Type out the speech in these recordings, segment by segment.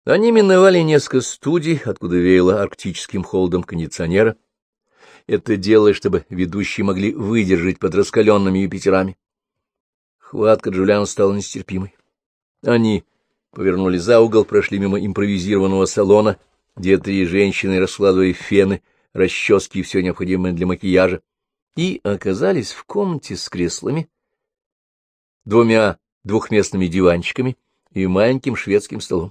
Они миновали несколько студий, откуда веяло арктическим холодом кондиционера. Это делалось, чтобы ведущие могли выдержать под раскаленными Юпитерами. Хватка Джулиана стала нестерпимой. Они повернули за угол, прошли мимо импровизированного салона, где 3 женщины раскладывали фены, расчески и все необходимое для макияжа, и оказались в комнате с креслами, 2 двухместными диванчиками и маленьким шведским столом.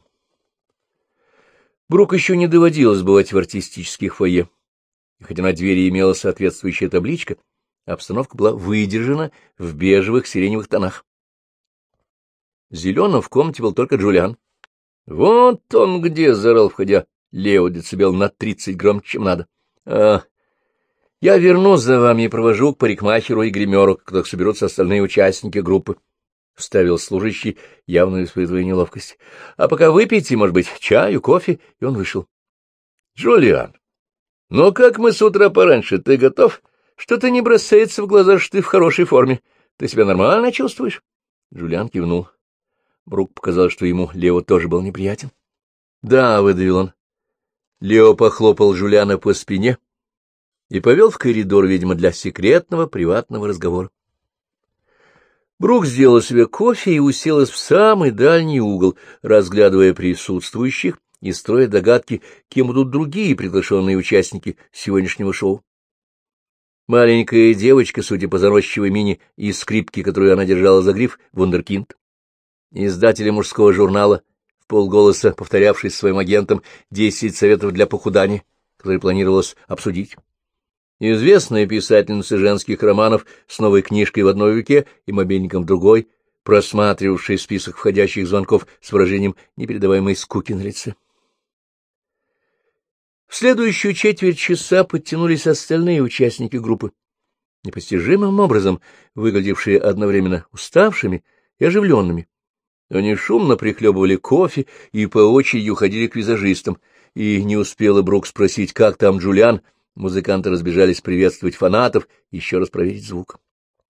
Брук еще не доводилось бывать в артистических фойе, и хотя на двери имела соответствующая табличка, обстановка была выдержана в бежевых сиреневых тонах. Зеленым в комнате был только Джулиан. — Вот он где! — заорал, входя Лео, децибел на 30 громче, чем надо. — Я вернусь за вами и провожу к парикмахеру и гримеру, когда соберутся остальные участники группы, — вставил служащий, явно испытывая неловкость. — А пока выпейте, может быть, чаю, кофе, и он вышел. — Джулиан, ну как мы с утра пораньше, ты готов? Что-то не бросается в глаза, что ты в хорошей форме. Ты себя нормально чувствуешь? Джулиан кивнул. Брук показал, что ему Лео тоже был неприятен. — Да, — выдавил он. Лео похлопал Джулиана по спине и повел в коридор, видимо, для секретного приватного разговора. Брук сделал себе кофе и уселась в самый дальний угол, разглядывая присутствующих и строя догадки, кем будут другие приглашенные участники сегодняшнего шоу. Маленькая девочка, судя по заносчивой мини и скрипке, которую она держала за гриф, вундеркинд. Издатель мужского журнала, вполголоса повторявший своим агентам 10 советов для похудания, которые планировалось обсудить. Известная писательница женских романов с новой книжкой в одной руке и мобильником в другой, просматривавший список входящих звонков с выражением непередаваемой скуки на лице. В следующую четверть часа подтянулись остальные участники группы, непостижимым образом выглядевшие одновременно уставшими и оживленными. Они шумно прихлебывали кофе и по очереди уходили к визажистам, и не успела Брук спросить, как там Джулиан, музыканты разбежались приветствовать фанатов и еще раз проверить звук.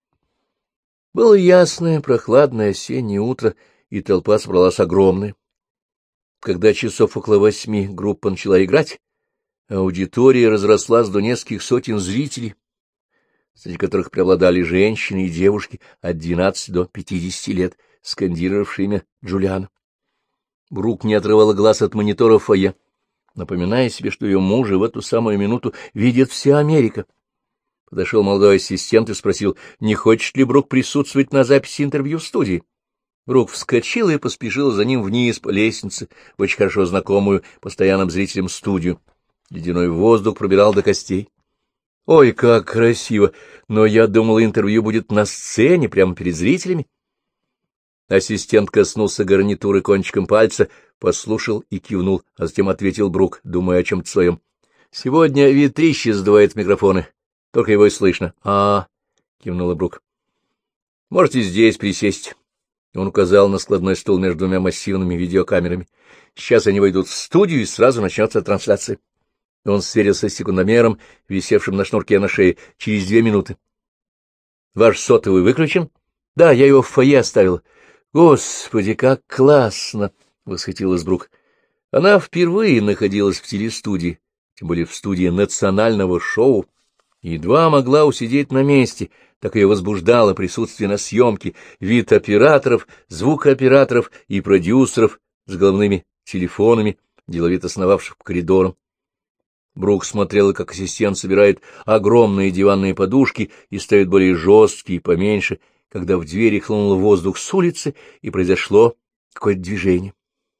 Было ясное, прохладное осеннее утро, и толпа собралась огромная. Когда часов около 8 группа начала играть, аудитория разрослась до нескольких сотен зрителей, среди которых преобладали женщины и девушки от 12 до 50 лет, скандировавшие имя Джулиана. Брук не отрывала глаз от монитора фойе, напоминая себе, что ее мужа в эту самую минуту видит вся Америка. Подошел молодой ассистент и спросил, не хочет ли Брук присутствовать на записи интервью в студии. Брук вскочила и поспешила за ним вниз по лестнице, в очень хорошо знакомую постоянным зрителям студию. Ледяной воздух пробирал до костей. Ой, как красиво! Но я думала, интервью будет на сцене, прямо перед зрителями. Ассистент коснулся гарнитуры кончиком пальца, послушал и кивнул, а затем ответил Брук, думая о чем-то своем. — Сегодня ветрище сдувает микрофоны, только его и слышно. — кивнула Брук. — Можете здесь присесть. Он указал на складной стул между 2 массивными видеокамерами. Сейчас они войдут в студию, и сразу начнется трансляция. Он сверился с секундомером, висевшим на шнурке на шее. Через 2 минуты. — Ваш сотовый выключен? — Да, я его в фойе оставила. — Господи, как классно! — восхитилась Брук. Она впервые находилась в телестудии, тем более в студии национального шоу, и едва могла усидеть на месте, так ее возбуждало присутствие на съемке, вид операторов, звукооператоров и продюсеров с головными телефонами, деловито сновавших по коридорам. Брук смотрела, как ассистент собирает огромные диванные подушки и ставит более жесткие и поменьше, когда в двери хлынул воздух с улицы, и произошло какое-то движение.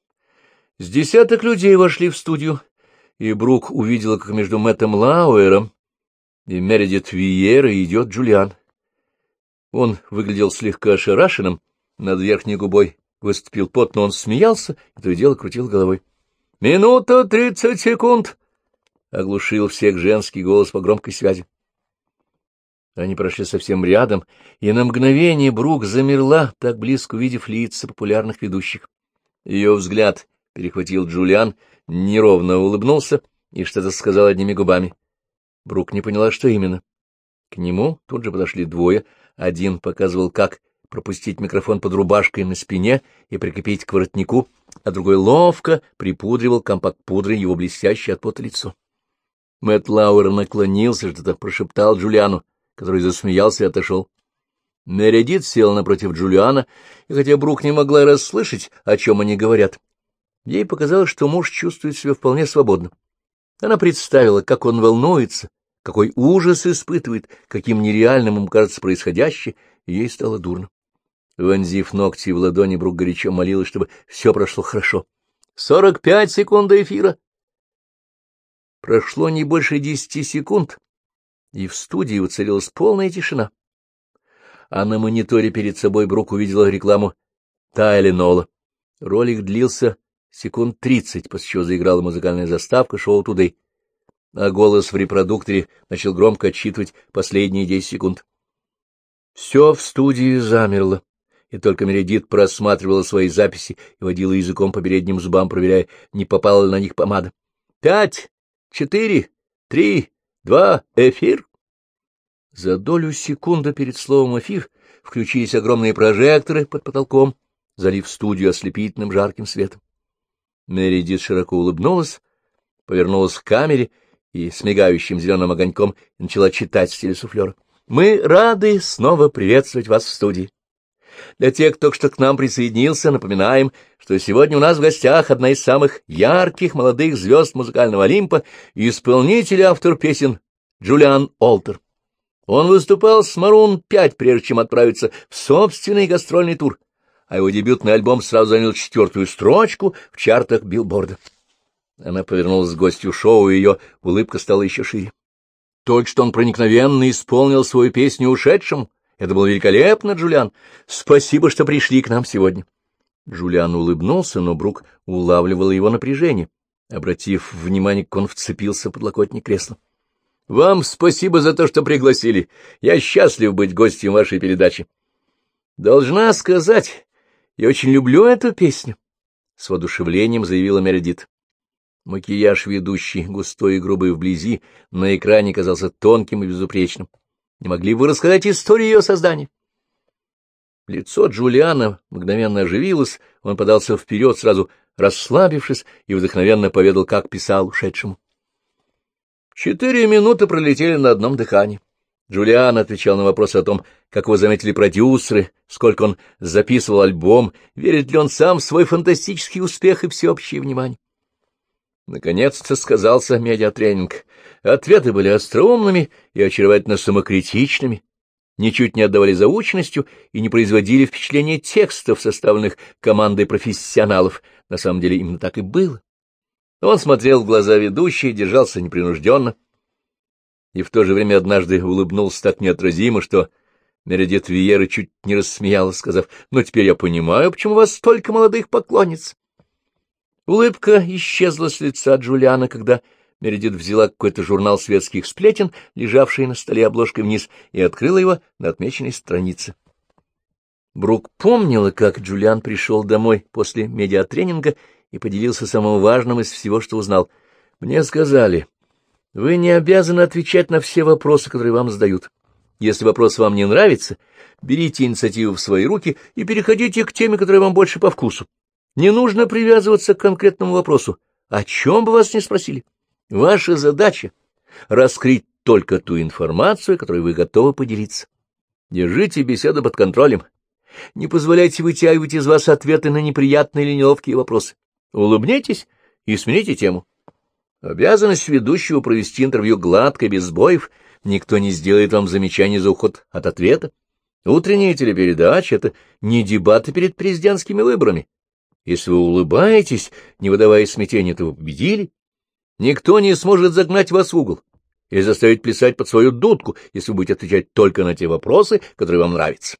С десяток людей вошли в студию, и Брук увидела, как между Мэттом Лауэром и Мередит Виейра идет Джулиан. Он выглядел слегка ошарашенным, над верхней губой выступил пот, но он смеялся и то и дело крутил головой. — 30 секунд! — оглушил всех женский голос по громкой связи. Они прошли совсем рядом, и на мгновение Брук замерла, так близко увидев лица популярных ведущих. Ее взгляд перехватил Джулиан, неровно улыбнулся и что-то сказал одними губами. Брук не поняла, что именно. К нему тут же подошли 2, один показывал, как пропустить микрофон под рубашкой на спине и прикрепить к воротнику, а другой ловко припудривал компакт-пудрой его блестящее от пота лицо. Мэтт Лауэр наклонился, что-то прошептал Джулиану, который засмеялся и отошел. Мередит села напротив Джулиана, и хотя Брук не могла расслышать, о чем они говорят, ей показалось, что муж чувствует себя вполне свободно. Она представила, как он волнуется, какой ужас испытывает, каким нереальным ему кажется происходящее, и ей стало дурно. Вонзив ногти в ладони, Брук горячо молилась, чтобы все прошло хорошо. 45 секунд до эфира. Прошло не больше 10 секунд, и в студии воцарилась полная тишина. А на мониторе перед собой Брук увидела рекламу Тайленола. Ролик длился секунд 30, после чего заиграла музыкальная заставка шоу «Тудэй», а голос в репродукторе начал громко отсчитывать последние 10 секунд. Все в студии замерло, и только Мередит просматривала свои записи и водила языком по передним зубам, проверяя, не попала ли на них помада. 5, 4, 3, 2, эфир. За долю секунды перед словом «эфир» включились огромные прожекторы под потолком, залив студию ослепительным жарким светом. Мередит широко улыбнулась, повернулась к камере и с мигающим зеленым огоньком начала читать в стиле суфлера. «Мы рады снова приветствовать вас в студии. Для тех, кто только что к нам присоединился, напоминаем, что сегодня у нас в гостях одна из самых ярких молодых звезд музыкального Олимпа и исполнитель и автор песен Джулиан Олтер. Он выступал с Maroon 5, прежде чем отправиться в собственный гастрольный тур, а его дебютный альбом сразу занял 4-ю строчку в чартах Билборда». Она повернулась к гостю шоу, и ее улыбка стала еще шире. Только что он проникновенно исполнил свою песню ушедшему. Это было великолепно, Джулиан. Спасибо, что пришли к нам сегодня. Джулиан улыбнулся, но Брук улавливала его напряжение. Обратив внимание, как он вцепился в подлокотник кресла. — Вам спасибо за то, что пригласили. Я счастлив быть гостем вашей передачи. — Должна сказать, я очень люблю эту песню, — с воодушевлением заявила Мередит. Макияж ведущий, густой и грубый вблизи, на экране казался тонким и безупречным. Не могли бы вы рассказать историю ее создания? Лицо Джулиана мгновенно оживилось, он подался вперед, сразу расслабившись, и вдохновенно поведал, как писал ушедшему. 4 минуты пролетели на одном дыхании. Джулиан отвечал на вопросы о том, как его заметили продюсеры, сколько он записывал альбом, верит ли он сам в свой фантастический успех и всеобщее внимание. Наконец-то сказался медиатренинг. Ответы были остроумными и очаровательно самокритичными, ничуть не отдавали заученностью и не производили впечатления текстов, составленных командой профессионалов. На самом деле именно так и было. Он смотрел в глаза ведущей, держался непринужденно, и в то же время однажды улыбнулся так неотразимо, что Мередит Виера чуть не рассмеялась, сказав: «Ну, теперь я понимаю, почему у вас столько молодых поклонниц». Улыбка исчезла с лица Джулиана, когда Мередит взяла какой-то журнал светских сплетен, лежавший на столе обложкой вниз, и открыла его на отмеченной странице. Брук помнила, как Джулиан пришел домой после медиатренинга и поделился самым важным из всего, что узнал. «Мне сказали, вы не обязаны отвечать на все вопросы, которые вам задают. Если вопрос вам не нравится, берите инициативу в свои руки и переходите к теме, которая вам больше по вкусу. Не нужно привязываться к конкретному вопросу, о чем бы вас ни спросили. Ваша задача — раскрыть только ту информацию, которой вы готовы поделиться. Держите беседу под контролем. Не позволяйте вытягивать из вас ответы на неприятные или неловкие вопросы. Улыбнитесь и смените тему. Обязанность ведущего провести интервью гладко, без сбоев. Никто не сделает вам замечаний за уход от ответа. Утренняя телепередача — это не дебаты перед президентскими выборами. Если вы улыбаетесь, не выдавая смятения, то вы победили. Никто не сможет загнать вас в угол или заставить плясать под свою дудку, если вы будете отвечать только на те вопросы, которые вам нравятся.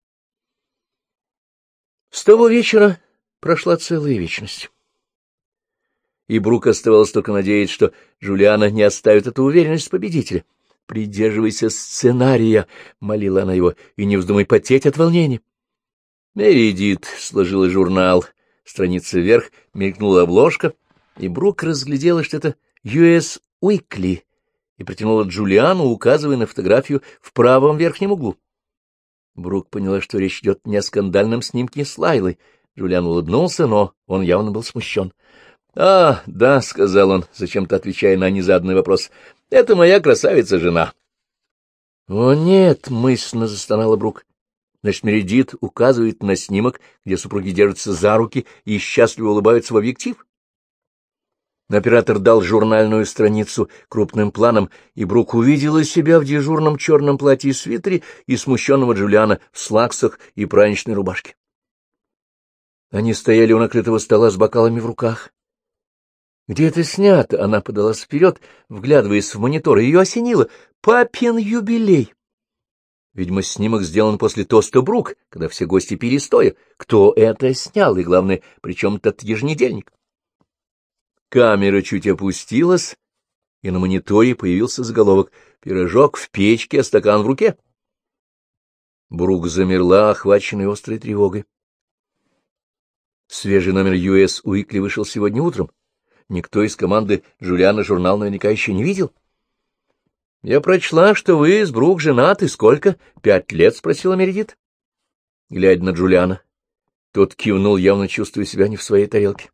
С того вечера прошла целая вечность. И Брук оставалось только надеяться, что Джулиана не оставит эту уверенность победителя. «Придерживайся сценария», — молила она его, — «и не вздумай потеть от волнения». Мередит сложила журнал. Страница вверх, мелькнула обложка, и Брук разглядела, что это US Weekly, и протянула Джулиану, указывая на фотографию в правом верхнем углу. Брук поняла, что речь идет не о скандальном снимке с Лайлой. Джулиан улыбнулся, но он явно был смущен. — А, да, — сказал он, зачем-то отвечая на незаданный вопрос, — это моя красавица-жена. — О, нет, — мысленно застонала Брук. Значит, Мередит указывает на снимок, где супруги держатся за руки и счастливо улыбаются в объектив. Оператор дал журнальную страницу крупным планом, и Брук увидела себя в дежурном черном платье и свитере и смущенного Джулиана в слаксах и праздничной рубашке. Они стояли у накрытого стола с бокалами в руках. «Где это снято?» — она подалась вперед, вглядываясь в монитор, и ее осенило. «Папин юбилей!» Видимо, снимок сделан после тоста Брук, когда все гости пили стоя. Кто это снял? И, главное, при чем этот еженедельник? Камера чуть опустилась, и на мониторе появился заголовок «Пирожок в печке, а стакан в руке». Брук замерла, охваченная острой тревогой. Свежий номер US Уикли вышел сегодня утром. Никто из команды Джулиана журнал наверняка еще не видел. — Я прочла, что вы с Брук женаты. Сколько? 5 лет? — спросила Мередит. Глядя на Джулиана, тот кивнул, явно чувствуя себя не в своей тарелке.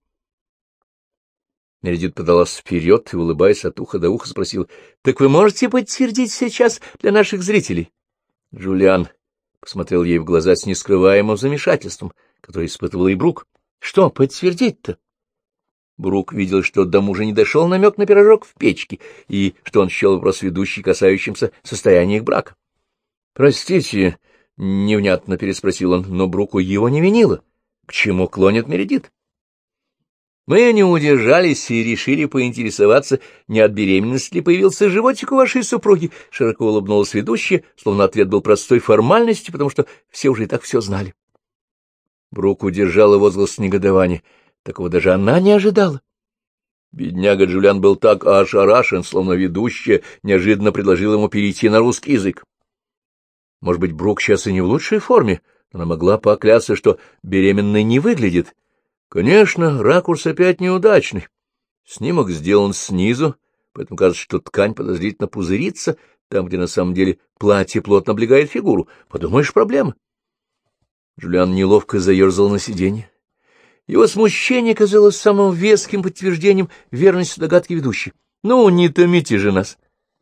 Мередит подалась вперед и, улыбаясь от уха до уха, спросил: — Так вы можете подтвердить сейчас для наших зрителей? Джулиан посмотрел ей в глаза с нескрываемым замешательством, которое испытывала и Брук. — Что подтвердить-то? Брук видел, что до мужа не дошел намек на пирожок в печке, и что он счел вопрос ведущий, касающимся состояния их брака. — Простите, — невнятно переспросил он, но Бруку его не винило. К чему клонит Мередит? Мы не удержались и решили поинтересоваться, не от беременности ли появился животик у вашей супруги, — широко улыбнулась ведущая, словно ответ был простой формальностью, потому что все уже и так все знали. Брук удержала возглас негодования. Такого даже она не ожидала. Бедняга Джулиан был так ошарашен, словно ведущая неожиданно предложила ему перейти на русский язык. Может быть, Брук сейчас и не в лучшей форме, но она могла поклясться, что беременной не выглядит. Конечно, ракурс опять неудачный. Снимок сделан снизу, поэтому кажется, что ткань подозрительно пузырится, там, где на самом деле платье плотно облегает фигуру. Подумаешь, проблема. Джулиан неловко заерзал на сиденье. Его смущение казалось самым веским подтверждением верности догадки ведущей. — Ну, не томите же нас.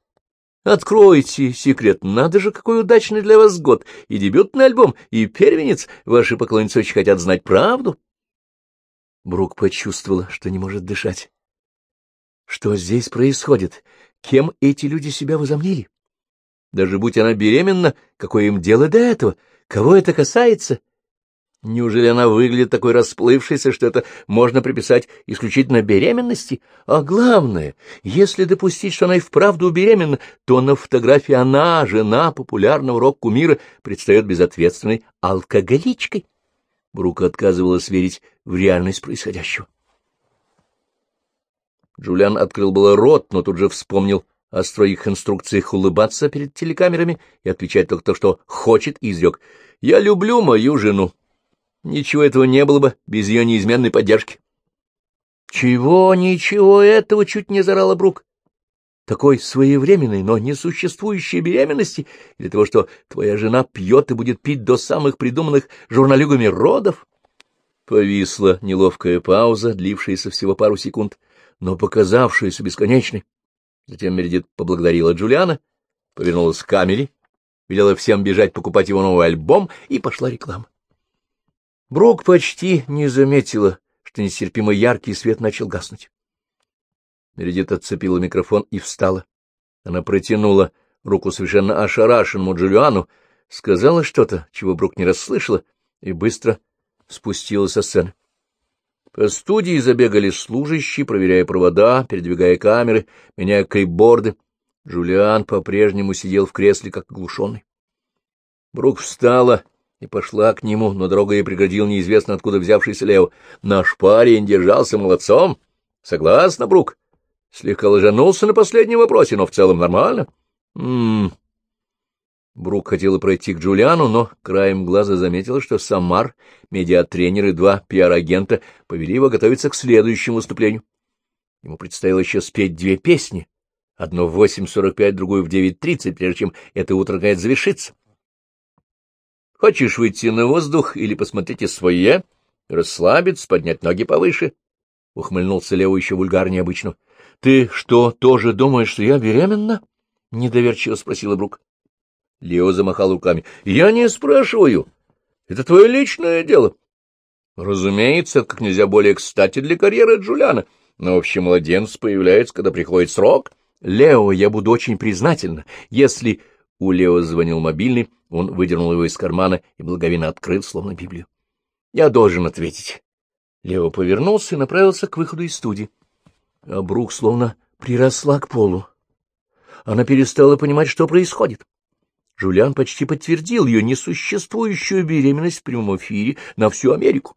Откройте секрет. Надо же, какой удачный для вас год. И дебютный альбом, и первенец. Ваши поклонницы очень хотят знать правду. Брук почувствовала, что не может дышать. Что здесь происходит? Кем эти люди себя возомнили? Даже будь она беременна, какое им дело до этого? Кого это касается? Неужели она выглядит такой расплывшейся, что это можно приписать исключительно беременности? А главное, если допустить, что она и вправду беременна, то на фотографии она, жена популярного рок-кумира, предстает безответственной алкоголичкой. Брук отказывалась верить в реальность происходящего. Джулиан открыл было рот, но тут же вспомнил о строгих инструкциях улыбаться перед телекамерами и отвечать только то, что хочет, и изрек: «Я люблю мою жену. Ничего этого не было бы без ее неизменной поддержки». «Чего, ничего этого!» — чуть не заорала Брук. «Такой своевременной, но несуществующей беременности? Или того, что твоя жена пьет и будет пить до самых придуманных журналюгами родов?» Повисла неловкая пауза, длившаяся всего пару секунд, но показавшаяся бесконечной. Затем Мередит поблагодарила Джулиана, повернулась к камере, велела всем бежать покупать его новый альбом, и пошла реклама. Брук почти не заметила, что нестерпимо яркий свет начал гаснуть. Мередит отцепила микрофон и встала. Она протянула руку совершенно ошарашенному Джулиану, сказала что-то, чего Брук не расслышала, и быстро спустилась со сцены. По студии забегали служащие, проверяя провода, передвигая камеры, меняя клипборды. Джулиан по-прежнему сидел в кресле, как оглушенный. Брук встала и пошла к нему, но дорогу ей преградил неизвестно откуда взявшийся Лео. «Наш парень держался молодцом. Согласна, Брук? Слегка ложанулся на последнем вопросе, но в целом нормально». Брук хотела пройти к Джулиану, но краем глаза заметила, что Самар, медиатренер и 2 пиар-агента повели его готовиться к следующему выступлению. Ему предстояло еще спеть 2 песни, одну в 8:45, другую в 9:30, прежде чем это утро наконец завершится. Хочешь выйти на воздух или посмотреть СВЕ, расслабиться, поднять ноги повыше? — ухмыльнулся Лео еще вульгарнее обычно. — Ты что, тоже думаешь, что я беременна? — недоверчиво спросила Брук. Лео замахал руками. — Я не спрашиваю. Это твое личное дело. Разумеется, это как нельзя более кстати для карьеры Джулиана. Но вообще младенец появляется, когда приходит срок. Лео, я буду очень признательна, если... У Лео звонил мобильный, он выдернул его из кармана и благовейно открыл, словно Библию. — Я должен ответить. Лео повернулся и направился к выходу из студии. А Брук словно приросла к полу. Она перестала понимать, что происходит. Джулиан почти подтвердил ее несуществующую беременность в прямом эфире на всю Америку.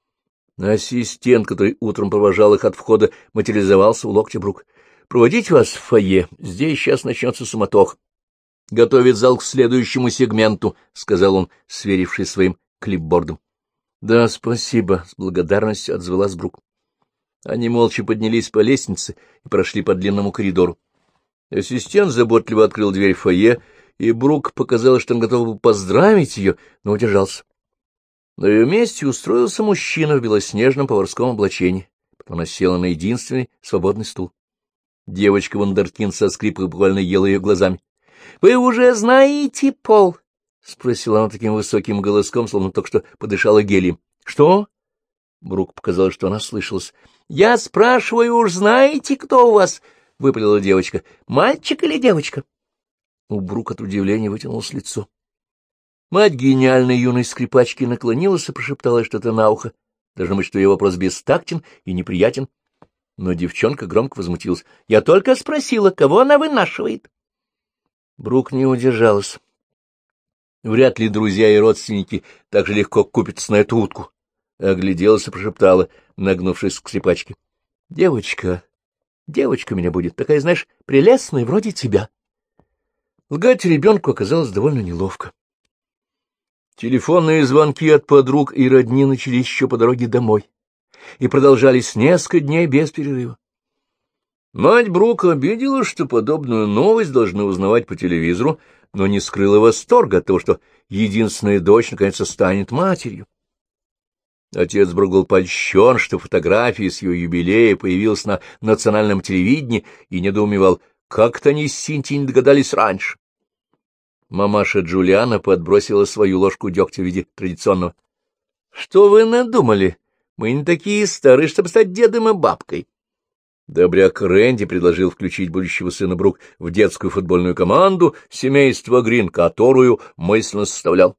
Ассистент, который утром провожал их от входа, материализовался у локтя Брук. — Проводить вас в фойе, здесь сейчас начнется суматох. — Готовит зал к следующему сегменту, — сказал он, сверившись своим клипбордом. — Да, спасибо, — с благодарностью отзвалась Брук. Они молча поднялись по лестнице и прошли по длинному коридору. Ассистент заботливо открыл дверь в фойе, и Брук показалось, что он готов был поздравить ее, но удержался. На ее месте устроился мужчина в белоснежном поварском облачении. Потом она села на единственный свободный стул. Девочка вундеркинд со скрипкой буквально ела ее глазами. — Вы уже знаете, Пол? — спросила она таким высоким голоском, словно только что подышала гелием. — Что? Брук показалось, что она слышалась. — Я спрашиваю, уж знаете, кто у вас? — выпалила девочка. — Мальчик или девочка? У Брук от удивления вытянулось лицо. Мать гениальной юной скрипачки наклонилась и прошептала что-то на ухо. Должно быть, что ее вопрос бестактен и неприятен. Но девчонка громко возмутилась. — Я только спросила, кого она вынашивает. Брук не удержалась. Вряд ли друзья и родственники так же легко купятся на эту утку. Огляделась и прошептала, нагнувшись к скрипачке. — Девочка меня будет, такая, знаешь, прелестная, вроде тебя. Лгать ребенку оказалось довольно неловко. Телефонные звонки от подруг и родни начались еще по дороге домой и продолжались несколько дней без перерыва. Мать Брук обиделась, что подобную новость должны узнавать по телевизору, но не скрыла восторга от того, что единственная дочь наконец-то станет матерью. Отец Брук был польщен, что фотография с ее юбилея появилась на национальном телевидении, и недоумевал, как-то они с Синтией не догадались раньше. Мамаша Джулиана подбросила свою ложку дегтя в виде традиционного. — Что вы надумали? Мы не такие старые, чтобы стать дедом и бабкой. Добряк Рэнди предложил включить будущего сына Брук в детскую футбольную команду семейства Грин, которую мысленно составлял.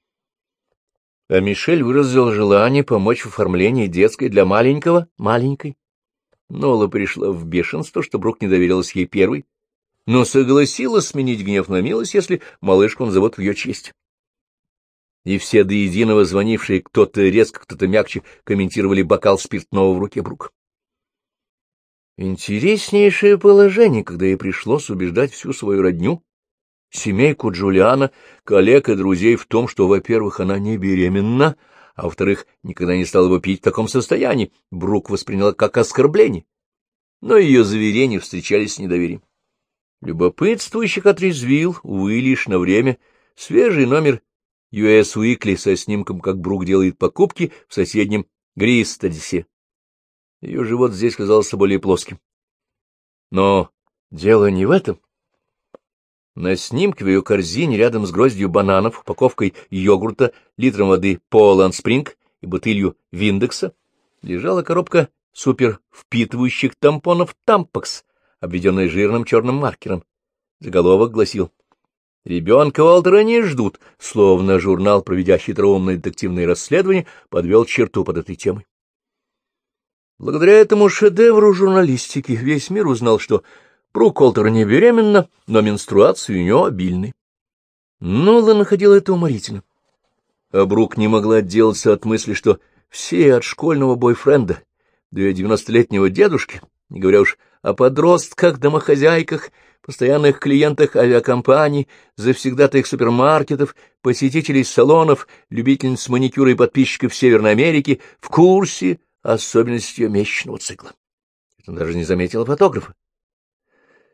А Мишель выразил желание помочь в оформлении детской для маленькой. Нола пришла в бешенство, что Брук не доверилась ей первой, но согласилась сменить гнев на милость, если малышку назовут в ее честь. И все до единого звонившие кто-то резко, кто-то мягче комментировали бокал спиртного в руке Брук. Интереснейшее положение, когда ей пришлось убеждать всю свою родню, семейку Джулиана, коллег и друзей в том, что, во-первых, она не беременна, а во-вторых, никогда не стала бы пить в таком состоянии, Брук восприняла как оскорбление. Но ее заверения встречались с недоверием. Любопытствующих отрезвил, увы, лишь на время, свежий номер US Weekly со снимком, как Брук делает покупки в соседнем Гристадисе. Ее живот здесь казался более плоским. Но дело не в этом. На снимке в ее корзине рядом с гроздью бананов, упаковкой йогурта, литром воды Poland Spring и бутылью Виндекса лежала коробка супервпитывающих тампонов Тампакс, обведенная жирным черным маркером. Заголовок гласил: «Ребенка Уолтера не ждут», словно журнал, проведя хитроумное детективное расследование, подвел черту под этой темой. Благодаря этому шедевру журналистики весь мир узнал, что Брук Уолтер не беременна, но менструации у нее обильны. Нола находила это уморительно. А Брук не могла отделаться от мысли, что все от школьного бойфренда до ее 90-летнего дедушки, не говоря уж о подростках, домохозяйках, постоянных клиентах авиакомпаний, завсегдатаях супермаркетов, посетителей салонов, любительниц маникюра и подписчиков Северной Америки в курсе особенностей месячного цикла. Это даже не заметила фотографа.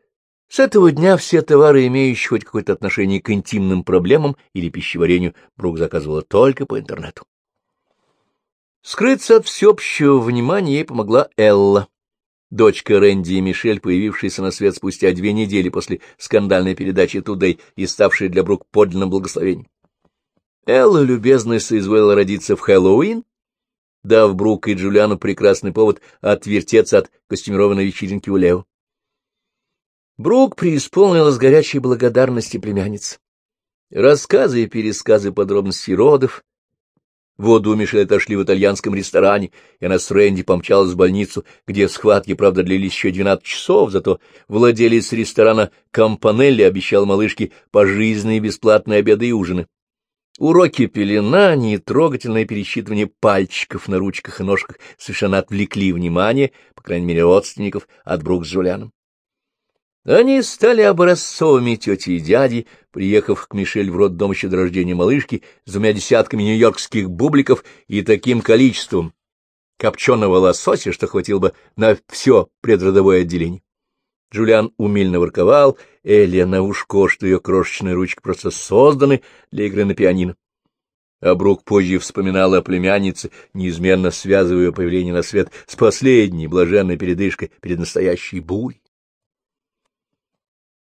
С этого дня все товары, имеющие хоть какое-то отношение к интимным проблемам или пищеварению, Брук заказывала только по интернету. Скрыться от всеобщего внимания ей помогла Элла, дочка Рэнди и Мишель, появившаяся на свет спустя 2 недели после скандальной передачи «Тудэй» и ставшая для Брук подлинным благословением. Элла любезно соизволила родиться в Хэллоуин, дав Брук и Джулиану прекрасный повод отвертеться от костюмированной вечеринки у Лео. Брук преисполнилась горячей благодарности племянниц. Рассказы и пересказы подробностей родов. Воду у Мишель отошли в итальянском ресторане, и она с Рэнди помчалась в больницу, где схватки, правда, длились еще 12 часов, зато владелец ресторана Кампанелли обещал малышке пожизненные бесплатные обеды и ужины. Уроки пеленания и трогательное пересчитывание пальчиков на ручках и ножках совершенно отвлекли внимание, по крайней мере, родственников, от Брук с Джулианом. Они стали образцовыми тети и дяди, приехав к Мишель в роддом еще до рождения малышки с 2 десятками нью-йоркских бубликов и таким количеством копченого лосося, что хватило бы на все предродовое отделение. Джулиан умильно ворковал, Элли на ушко, что ее крошечные ручки просто созданы для игры на пианино. А Брук позже вспоминала о племяннице, неизменно связывая ее появление на свет с последней блаженной передышкой перед настоящей бурей.